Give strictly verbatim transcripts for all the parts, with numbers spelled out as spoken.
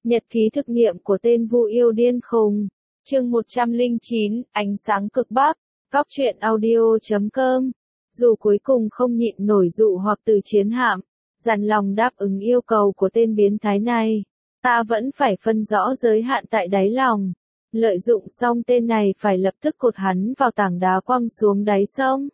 Nhật ký thực nghiệm của tên Vu yêu điên khùng. Chương một trăm lẻ chín, Ánh sáng cực Bắc. Cóc truyện audio chấm com. Dù cuối cùng không nhịn nổi dụ hoặc từ chiến hạm, dằn lòng đáp ứng yêu cầu của tên biến thái này, ta vẫn phải phân rõ giới hạn tại đáy lòng. Lợi dụng xong tên này phải lập tức cột hắn vào tảng đá quăng xuống đáy sông.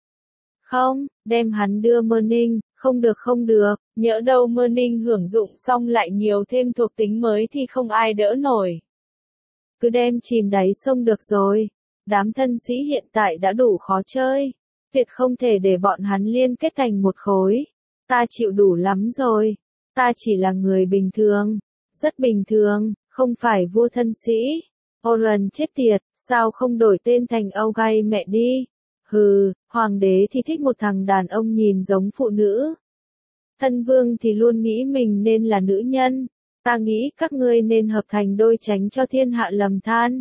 Không, đem hắn đưa Mơ Ninh, không được không được, nhỡ đâu Mơ Ninh hưởng dụng xong lại nhiều thêm thuộc tính mới thì không ai đỡ nổi. Cứ đem chìm đáy sông được rồi, đám thân sĩ hiện tại đã đủ khó chơi, tuyệt không thể để bọn hắn liên kết thành một khối. Ta chịu đủ lắm rồi, ta chỉ là người bình thường, rất bình thường, không phải vua thân sĩ. Oren chết tiệt, sao không đổi tên thành Âu Gai mẹ đi? Hừ, hoàng đế thì thích một thằng đàn ông nhìn giống phụ nữ. Thân vương thì luôn nghĩ mình nên là nữ nhân. Ta nghĩ các ngươi nên hợp thành đôi tránh cho thiên hạ lầm than.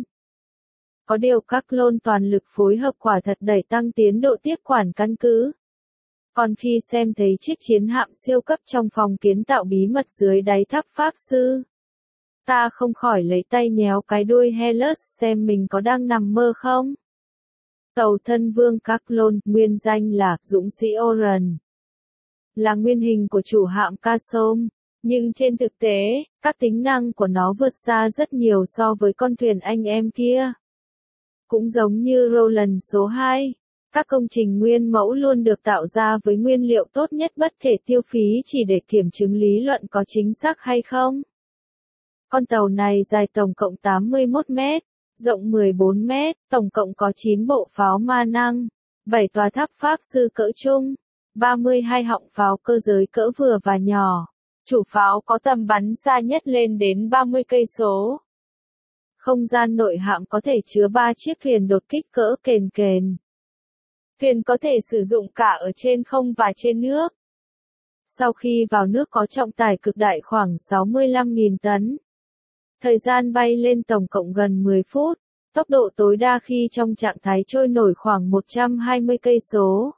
Có điều các clone toàn lực phối hợp quả thật đẩy tăng tiến độ tiếp quản căn cứ. Còn khi xem thấy chiếc chiến hạm siêu cấp trong phòng kiến tạo bí mật dưới đáy tháp pháp sư, ta không khỏi lấy tay nhéo cái đuôi Helus xem mình có đang nằm mơ không. Tàu thân vương các clone, nguyên danh là Dũng sĩ Oren, là nguyên hình của chủ hạm Kasom, nhưng trên thực tế, các tính năng của nó vượt xa rất nhiều so với con thuyền anh em kia. Cũng giống như Roland số hai, các công trình nguyên mẫu luôn được tạo ra với nguyên liệu tốt nhất bất thể tiêu phí chỉ để kiểm chứng lý luận có chính xác hay không. Con tàu này dài tổng cộng tám mươi mốt mét, rộng mười bốn mét, tổng cộng có chín bộ pháo ma năng, bảy tòa tháp pháp sư cỡ trung, ba mươi hai họng pháo cơ giới cỡ vừa và nhỏ. Chủ pháo có tầm bắn xa nhất lên đến ba mươi cây số. Không gian nội hạm có thể chứa ba chiếc thuyền đột kích cỡ kền kền. Thuyền có thể sử dụng cả ở trên không và trên nước. Sau khi vào nước có trọng tải cực đại khoảng sáu mươi lăm nghìn tấn. Thời gian bay lên tổng cộng gần mười phút, tốc độ tối đa khi trong trạng thái trôi nổi khoảng một trăm hai mươi cây số.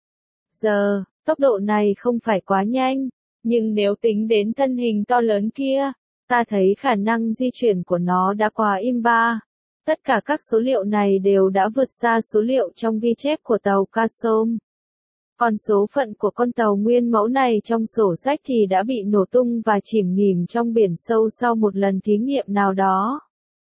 Giờ, tốc độ này không phải quá nhanh, nhưng nếu tính đến thân hình to lớn kia, ta thấy khả năng di chuyển của nó đã quá im ba. Tất cả các số liệu này đều đã vượt xa số liệu trong ghi chép của tàu Kasom. Còn số phận của con tàu nguyên mẫu này trong sổ sách thì đã bị nổ tung và chìm nghỉm trong biển sâu sau một lần thí nghiệm nào đó.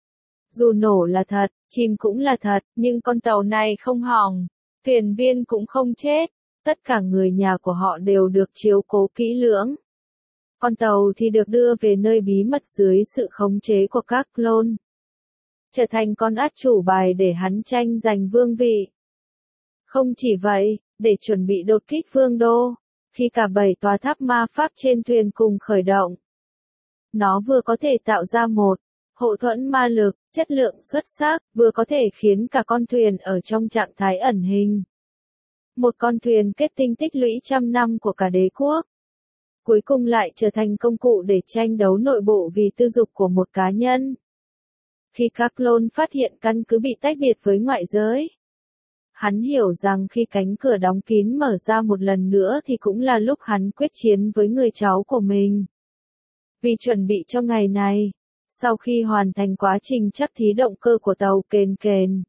Dù nổ là thật, chìm cũng là thật, nhưng con tàu này không hỏng, thuyền viên cũng không chết, tất cả người nhà của họ đều được chiếu cố kỹ lưỡng. Con tàu thì được đưa về nơi bí mật dưới sự khống chế của các clone, trở thành con át chủ bài để hắn tranh giành vương vị. Không chỉ vậy, để chuẩn bị đột kích vương đô, khi cả bảy tòa tháp ma pháp trên thuyền cùng khởi động, nó vừa có thể tạo ra một hậu thuẫn ma lực, chất lượng xuất sắc, vừa có thể khiến cả con thuyền ở trong trạng thái ẩn hình. Một con thuyền kết tinh tích lũy trăm năm của cả đế quốc, cuối cùng lại trở thành công cụ để tranh đấu nội bộ vì tư dục của một cá nhân. Khi các clone phát hiện căn cứ bị tách biệt với ngoại giới, hắn hiểu rằng khi cánh cửa đóng kín mở ra một lần nữa thì cũng là lúc hắn quyết chiến với người cháu của mình. Vì chuẩn bị cho ngày này, sau khi hoàn thành quá trình chắc thí động cơ của tàu kền kền,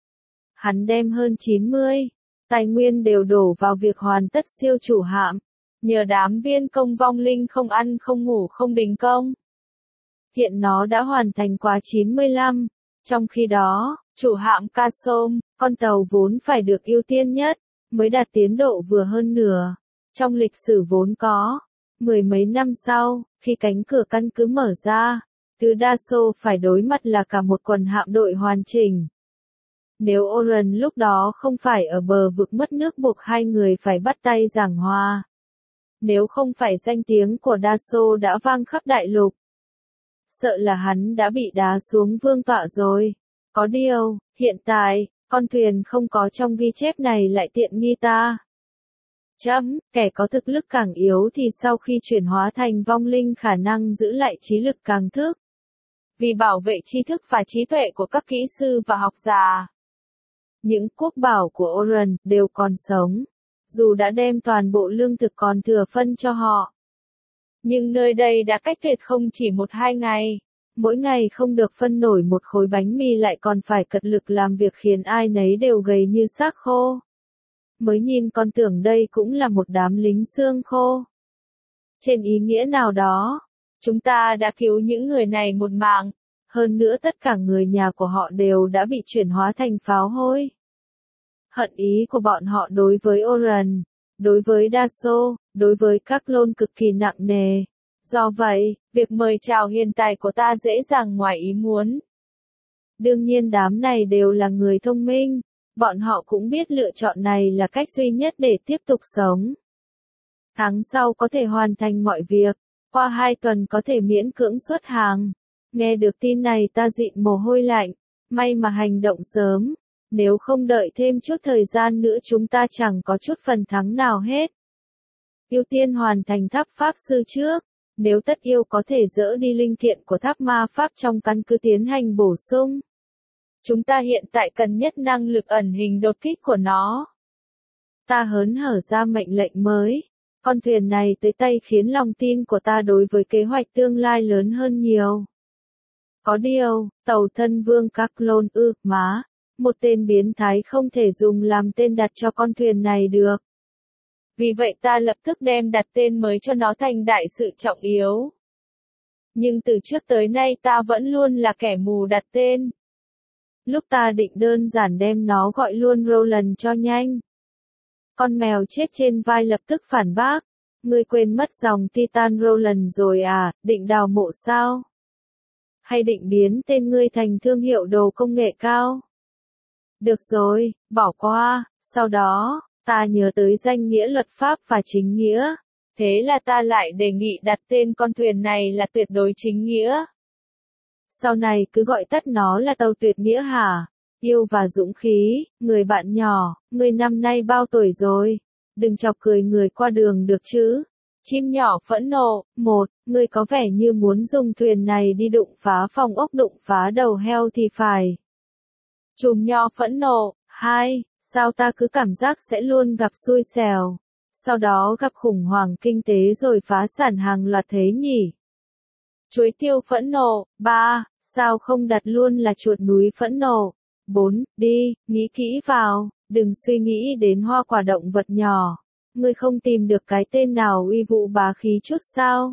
hắn đem hơn chín mươi tài nguyên đều đổ vào việc hoàn tất siêu chủ hạm. Nhờ đám viên công vong linh không ăn không ngủ không đình công, hiện nó đã hoàn thành quá chín mươi lăm. Trong khi đó, chủ hạm Kasom, con tàu vốn phải được ưu tiên nhất, mới đạt tiến độ vừa hơn nửa. Trong lịch sử vốn có, mười mấy năm sau, khi cánh cửa căn cứ mở ra, thứ đa số phải đối mặt là cả một quần hạm đội hoàn chỉnh. Nếu Oren lúc đó không phải ở bờ vực mất nước buộc hai người phải bắt tay giảng hòa. Nếu không phải danh tiếng của Daso đã vang khắp đại lục, sợ là hắn đã bị đá xuống vương tọa rồi. Có điều, hiện tại, con thuyền không có trong ghi chép này lại tiện nghi ta. Chấm, kẻ có thực lực càng yếu thì sau khi chuyển hóa thành vong linh khả năng giữ lại trí lực càng thức. Vì bảo vệ tri thức và trí tuệ của các kỹ sư và học giả, những quốc bảo của Oren đều còn sống, dù đã đem toàn bộ lương thực còn thừa phân cho họ. Nhưng nơi đây đã cách tuyệt không chỉ một hai ngày. Mỗi ngày không được phân nổi một khối bánh mì lại còn phải cật lực làm việc khiến ai nấy đều gầy như xác khô. Mới nhìn còn tưởng đây cũng là một đám lính xương khô. Trên ý nghĩa nào đó, chúng ta đã cứu những người này một mạng, hơn nữa tất cả người nhà của họ đều đã bị chuyển hóa thành pháo hôi. Hận ý của bọn họ đối với Oren, đối với Daso, đối với các lôn cực kỳ nặng nề. Do vậy, việc mời chào hiện tại của ta dễ dàng ngoài ý muốn. Đương nhiên đám này đều là người thông minh, bọn họ cũng biết lựa chọn này là cách duy nhất để tiếp tục sống. Tháng sau có thể hoàn thành mọi việc, qua hai tuần có thể miễn cưỡng xuất hàng. Nghe được tin này ta dịn mồ hôi lạnh, may mà hành động sớm, nếu không đợi thêm chút thời gian nữa chúng ta chẳng có chút phần thắng nào hết. Ưu tiên hoàn thành tháp pháp sư trước, nếu tất yêu có thể dỡ đi linh kiện của tháp ma pháp trong căn cứ tiến hành bổ sung. Chúng ta hiện tại cần nhất năng lực ẩn hình đột kích của nó. Ta hớn hở ra mệnh lệnh mới. Con thuyền này tới tay khiến lòng tin của ta đối với kế hoạch tương lai lớn hơn nhiều. Có điều, tàu thân vương các lôn ư, má, một tên biến thái không thể dùng làm tên đặt cho con thuyền này được. Vì vậy ta lập tức đem đặt tên mới cho nó thành đại sự trọng yếu. Nhưng từ trước tới nay ta vẫn luôn là kẻ mù đặt tên. Lúc ta định đơn giản đem nó gọi luôn Roland cho nhanh. Con mèo chết trên vai lập tức phản bác. Ngươi quên mất dòng Titan Roland rồi à, định đào mộ sao? Hay định biến tên ngươi thành thương hiệu đồ công nghệ cao? Được rồi, bỏ qua, sau đó, ta nhớ tới danh nghĩa luật pháp và chính nghĩa. Thế là ta lại đề nghị đặt tên con thuyền này là tuyệt đối chính nghĩa. Sau này cứ gọi tắt nó là tàu tuyệt nghĩa hả? Yêu và dũng khí, người bạn nhỏ, ngươi năm nay bao tuổi rồi? Đừng chọc cười người qua đường được chứ. Chim nhỏ phẫn nộ, một, ngươi có vẻ như muốn dùng thuyền này đi đụng phá phòng ốc đụng phá đầu heo thì phải. Chùm nho phẫn nộ, hai, sao ta cứ cảm giác sẽ luôn gặp xui xẻo. Sau đó gặp khủng hoảng kinh tế rồi phá sản hàng loạt thế nhỉ. Chuối tiêu phẫn nộ, ba, sao không đặt luôn là chuột núi phẫn nộ. bốn, đi, nghĩ kỹ vào, đừng suy nghĩ đến hoa quả động vật nhỏ. Ngươi không tìm được cái tên nào uy vũ bá khí chút sao?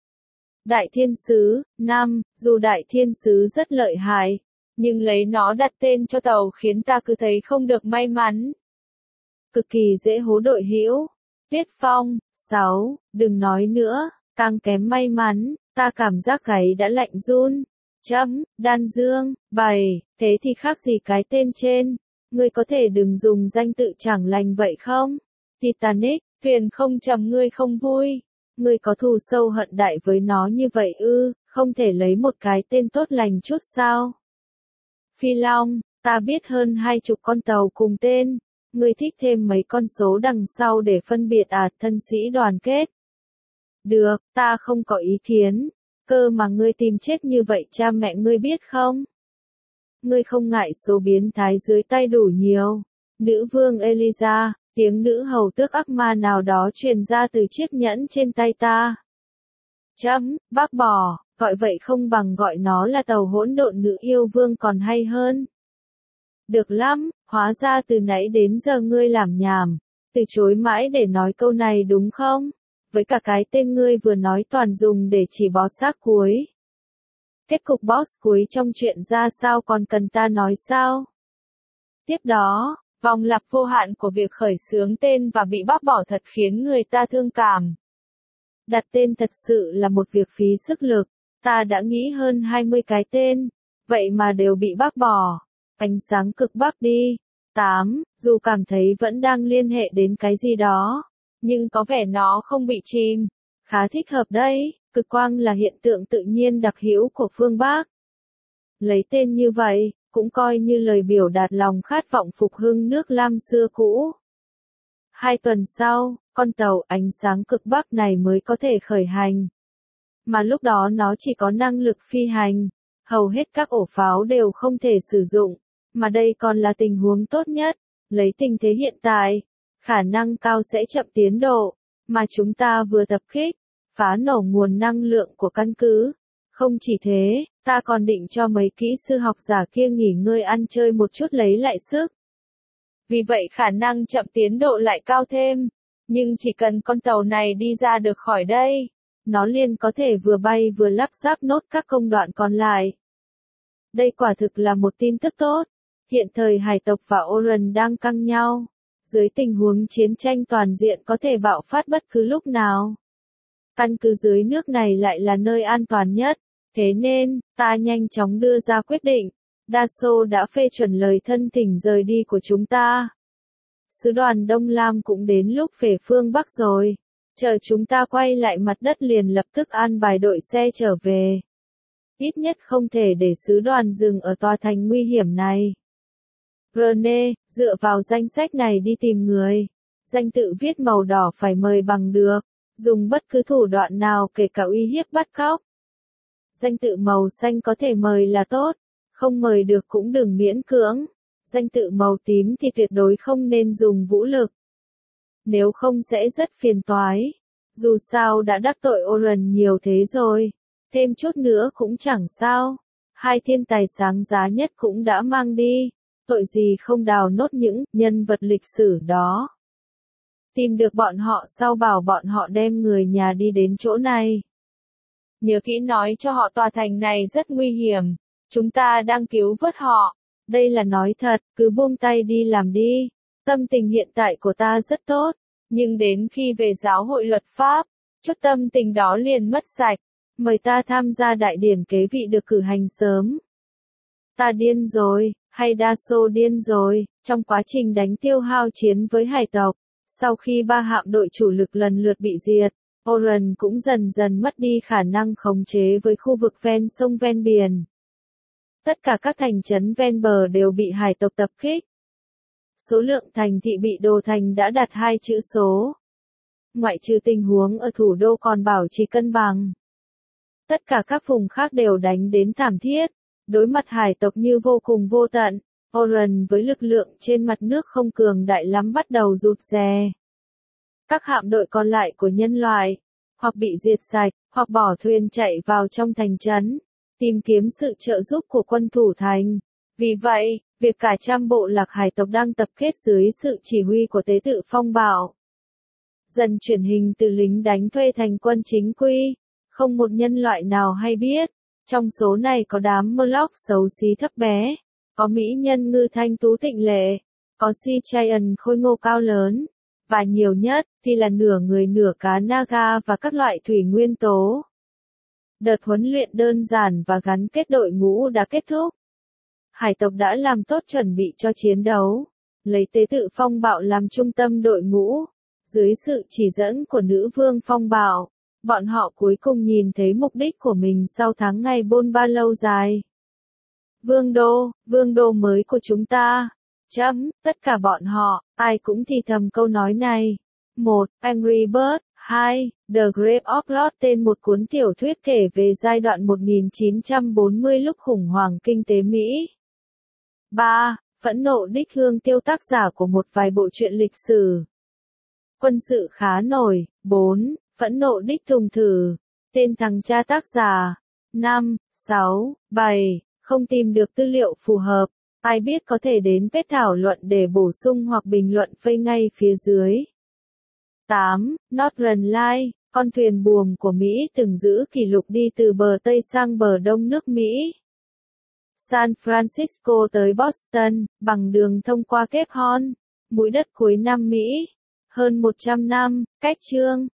Đại thiên sứ, năm, dù đại thiên sứ rất lợi hại, nhưng lấy nó đặt tên cho tàu khiến ta cứ thấy không được may mắn. Cực kỳ dễ hố đội hữu. Viết phong, sáu, đừng nói nữa, càng kém may mắn, ta cảm giác gáy đã lạnh run. Chấm, đan dương, bảy, thế thì khác gì cái tên trên. Ngươi có thể đừng dùng danh tự chẳng lành vậy không? Titanic, thuyền không trầm ngươi không vui. Ngươi có thù sâu hận đại với nó như vậy ư, không thể lấy một cái tên tốt lành chút sao? Phi Long, ta biết hơn hai chục con tàu cùng tên. Ngươi thích thêm mấy con số đằng sau để phân biệt à, thân sĩ đoàn kết. Được, ta không có ý kiến. Cơ mà ngươi tìm chết như vậy cha mẹ ngươi biết không? Ngươi không ngại số biến thái dưới tay đủ nhiều. Nữ vương Eliza, tiếng nữ hầu tước ác ma nào đó truyền ra từ chiếc nhẫn trên tay ta. Chấm, bác bỏ, gọi vậy không bằng gọi nó là tàu hỗn độn nữ yêu vương còn hay hơn. Được lắm, hóa ra từ nãy đến giờ ngươi làm nhảm, từ chối mãi để nói câu này đúng không? Với cả cái tên ngươi vừa nói toàn dùng để chỉ bó xác cuối. Kết cục boss cuối trong chuyện ra sao còn cần ta nói sao? Tiếp đó, vòng lặp vô hạn của việc khởi xướng tên và bị bác bỏ thật khiến người ta thương cảm. Đặt tên thật sự là một việc phí sức lực, ta đã nghĩ hơn hai mươi cái tên, vậy mà đều bị bác bỏ. Ánh sáng cực bắc đi. tám. Dù cảm thấy vẫn đang liên hệ đến cái gì đó, nhưng có vẻ nó không bị chìm. Khá thích hợp đấy, cực quang là hiện tượng tự nhiên đặc hữu của phương Bắc. Lấy tên như vậy, cũng coi như lời biểu đạt lòng khát vọng phục hưng nước Lam xưa cũ. Hai tuần sau, con tàu ánh sáng cực bắc này mới có thể khởi hành. Mà lúc đó nó chỉ có năng lực phi hành. Hầu hết các ổ pháo đều không thể sử dụng. Mà đây còn là tình huống tốt nhất. Lấy tình thế hiện tại, khả năng cao sẽ chậm tiến độ. Mà chúng ta vừa tập kích. phá nổ nguồn năng lượng của căn cứ. Không chỉ thế, ta còn định cho mấy kỹ sư học giả kia nghỉ ngơi ăn chơi một chút lấy lại sức. Vì vậy khả năng chậm tiến độ lại cao thêm. Nhưng chỉ cần con tàu này đi ra được khỏi đây, nó liền có thể vừa bay vừa lắp ráp nốt các công đoạn còn lại. Đây quả thực là một tin tức tốt. Hiện thời hải tộc và Oran đang căng nhau. Dưới tình huống chiến tranh toàn diện có thể bạo phát bất cứ lúc nào. Căn cứ dưới nước này lại là nơi an toàn nhất. Thế nên, ta nhanh chóng đưa ra quyết định. Daso đã phê chuẩn lời thân thỉnh rời đi của chúng ta. Sứ đoàn Đông Lam cũng đến lúc về phương Bắc rồi. Chờ chúng ta quay lại mặt đất liền lập tức an bài đội xe trở về. Ít nhất không thể để sứ đoàn dừng ở tòa thành nguy hiểm này. Rene, dựa vào danh sách này đi tìm người. Danh tự viết màu đỏ phải mời bằng được. Dùng bất cứ thủ đoạn nào kể cả uy hiếp bắt cóc. Danh tự màu xanh có thể mời là tốt. Không mời được cũng đừng miễn cưỡng. Danh tự màu tím thì tuyệt đối không nên dùng vũ lực. Nếu không sẽ rất phiền toái. Dù sao đã đắc tội Oran nhiều thế rồi. Thêm chút nữa cũng chẳng sao. Hai thiên tài sáng giá nhất cũng đã mang đi. Tội gì không đào nốt những nhân vật lịch sử đó. Tìm được bọn họ sau bảo bọn họ đem người nhà đi đến chỗ này. Nhớ kỹ nói cho họ tòa thành này rất nguy hiểm. Chúng ta đang cứu vớt họ. Đây là nói thật, cứ buông tay đi làm đi. Tâm tình hiện tại của ta rất tốt. Nhưng đến khi về giáo hội luật pháp, chút tâm tình đó liền mất sạch. Mời ta tham gia đại điển kế vị được cử hành sớm. Ta điên rồi, hay Daso điên rồi, trong quá trình đánh tiêu hao chiến với hải tộc. Sau khi ba hạm đội chủ lực lần lượt bị diệt, Oran cũng dần dần mất đi khả năng khống chế với khu vực ven sông ven biển. Tất cả các thành trấn ven bờ đều bị hải tộc tập kích. Số lượng thành thị bị đổ thành đã đạt hai chữ số. Ngoại trừ tình huống ở thủ đô còn bảo trì cân bằng. Tất cả các vùng khác đều đánh đến thảm thiết. Đối mặt hải tộc như vô cùng vô tận, Oran với lực lượng trên mặt nước không cường đại lắm bắt đầu rụt rè. Các hạm đội còn lại của nhân loại, hoặc bị diệt sạch, hoặc bỏ thuyền chạy vào trong thành trấn, tìm kiếm sự trợ giúp của quân thủ thành. Vì vậy, việc cả trăm bộ lạc hải tộc đang tập kết dưới sự chỉ huy của tế tự Phong Bảo. Dần chuyển hình từ lính đánh thuê thành quân chính quy, không một nhân loại nào hay biết. Trong số này có đám Murloc xấu xí thấp bé, có mỹ nhân ngư thanh tú tịnh lệ, có Sea Giant khôi ngô cao lớn, và nhiều nhất thì là nửa người nửa cá Naga và các loại thủy nguyên tố. Đợt huấn luyện đơn giản và gắn kết đội ngũ đã kết thúc. Hải tộc đã làm tốt chuẩn bị cho chiến đấu, lấy tế tự Phong Bạo làm trung tâm đội ngũ, dưới sự chỉ dẫn của nữ vương Phong Bạo. Bọn họ cuối cùng nhìn thấy mục đích của mình sau tháng ngày bôn ba lâu dài. Vương đô, vương đô mới của chúng ta. Chấm, tất cả bọn họ, ai cũng thì thầm câu nói này. một. Angry Bird. hai. The Grave of Lost, tên một cuốn tiểu thuyết kể về giai đoạn một nghìn chín trăm bốn mươi lúc khủng hoảng kinh tế Mỹ. ba. Phẫn nộ đích hương tiêu, tác giả của một vài bộ truyện lịch sử quân sự khá nổi. bốn. Phẫn nộ đích Tùng Thử, tên thằng cha tác giả. năm, sáu, bảy. Không tìm được tư liệu phù hợp. Ai biết có thể đến page thảo luận để bổ sung hoặc bình luận phây ngay phía dưới. tám. Northern Light, con thuyền buồm của Mỹ từng giữ kỷ lục đi từ bờ Tây sang bờ Đông nước Mỹ. San Francisco tới Boston, bằng đường thông qua Cape Horn, mũi đất cuối Nam Mỹ. Hơn một trăm năm, cách chương.